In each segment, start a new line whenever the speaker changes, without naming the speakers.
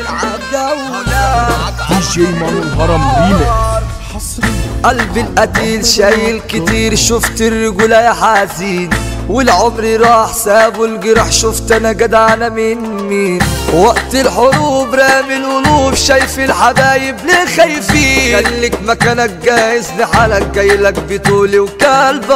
تلعب جولة
دي جي مانو الهرم ريميكس.
قلبي القتيل شايل كتير، شفت الرجولة يا حزين والعمر راح سابوا الجرح، شفت انا جدع انا من مين وقت الحروب رامي القلوب، شايف الحبايب ليه خايفين، خليك مكانك جاهز لحالك جايلك بطولي وكلب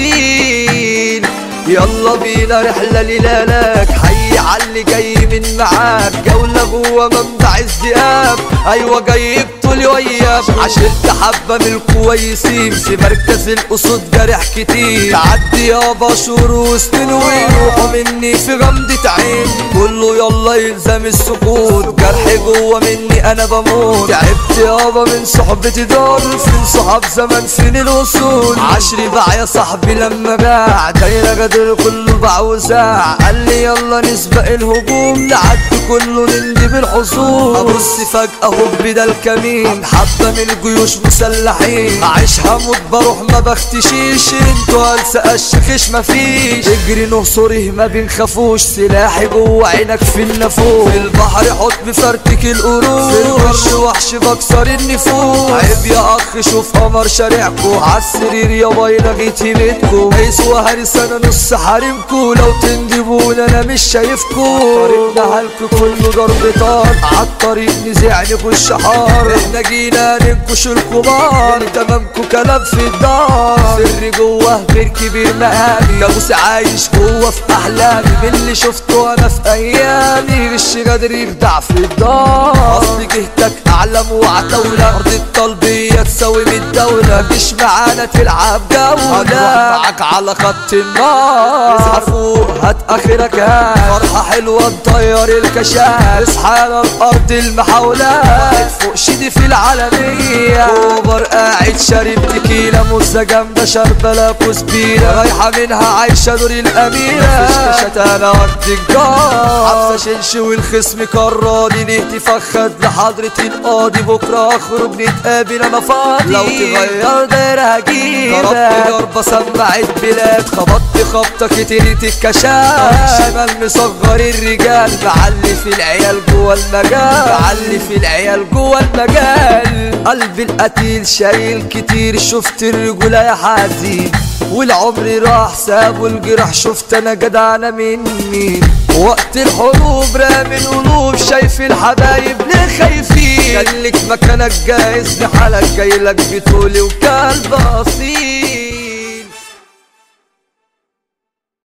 اصيل، يلا بينا رحلة ليلالك حي عاللي جاي من معاك، جولة جوه منبع الذئاب، ايوه جاي بطولي وياك، عشرت حبة من الكويسين في مركز الاسود جارح كتير، تعدي يابا شهور وسنين ويروحوا مني في غمضة عين، كله يلا يلزم السكوت، جرحي جوه مني انا بموت، تعبت يابا من صحبتي دول، فين صحاب زمان فين الوصول، عشري باع يا صاحبي لما باع، دايرة غدر كله باع وزاع، قال لي يلا نسبق الهجوم نعدي كله نندي بالحصول، ابص فجأة هوب ده الكمين، حبة من الجيوش مسلحين، اعيش هموت بروح ما بختشيش، انتوا هلسة الشخيش مفيش، اجري نهصره ما بنخافوش، سلاحي جوه عينك في النافوخ، في البحر حط بفرتك القرود، في الوش وحش بكسر النفوس، عيب يا اخ شوف قمر شارعكو، عالسرير يابا لغيت هيبتكو، هيسوى هرس انا نص حارمكو، لو تندبون انا مش شايفكو، طريقنا هلك كله ضرب طار، عالطريق نزيع نخش حار، احنا جينا ننكش الكبار، تمامكو كلام في الدار، سر جوه غير كبير مقامي، كابوس عايش جوه في احلامي، من اللي شفته انا في ايامي، غش قادر يخدع في الدار، اصل جهتك اعلم وعتاولة، ارض الطلبية تساوي من الدولة، مش معانا تلعب جولة، هنروح معاك على خط النار، اصحى فوق هات اخرك هات، فرحة حلوة نطير الكشاف، اصحى على الارض المحاولات، واحد فوق شدي في العالمية، اوبر قاعد شارب تكيلة، موزة جامدة شاربة لاكوس بيرة، رايحة منها عايشة دور الاميرة، مفيش كشتانة ورد الجار، عبسة شنش والخصم كراني، ليه تفخد لحضرة القاضي، بكرة اخرج نتقابل انا فاضي، لو تغير دايرة هجيبك، ضربت ضربة سمعت بلاد، خبطت خبطة كترت الكشاف، شمال مصغر الرجال، بعلي في العيال جوه المجال، بعلي في العيال جوه المجال، قلبي القتيل شايل كتير، شفت الرجولة يا حزين والعمر راح سابوا الجرح، شفت انا جدع انا من مين وقت الحروب رامي القلوب، شايف الحبايب ليه خايفين، خليك مكانك جاهز لحالك جايلك بطولي وكلب اصيل.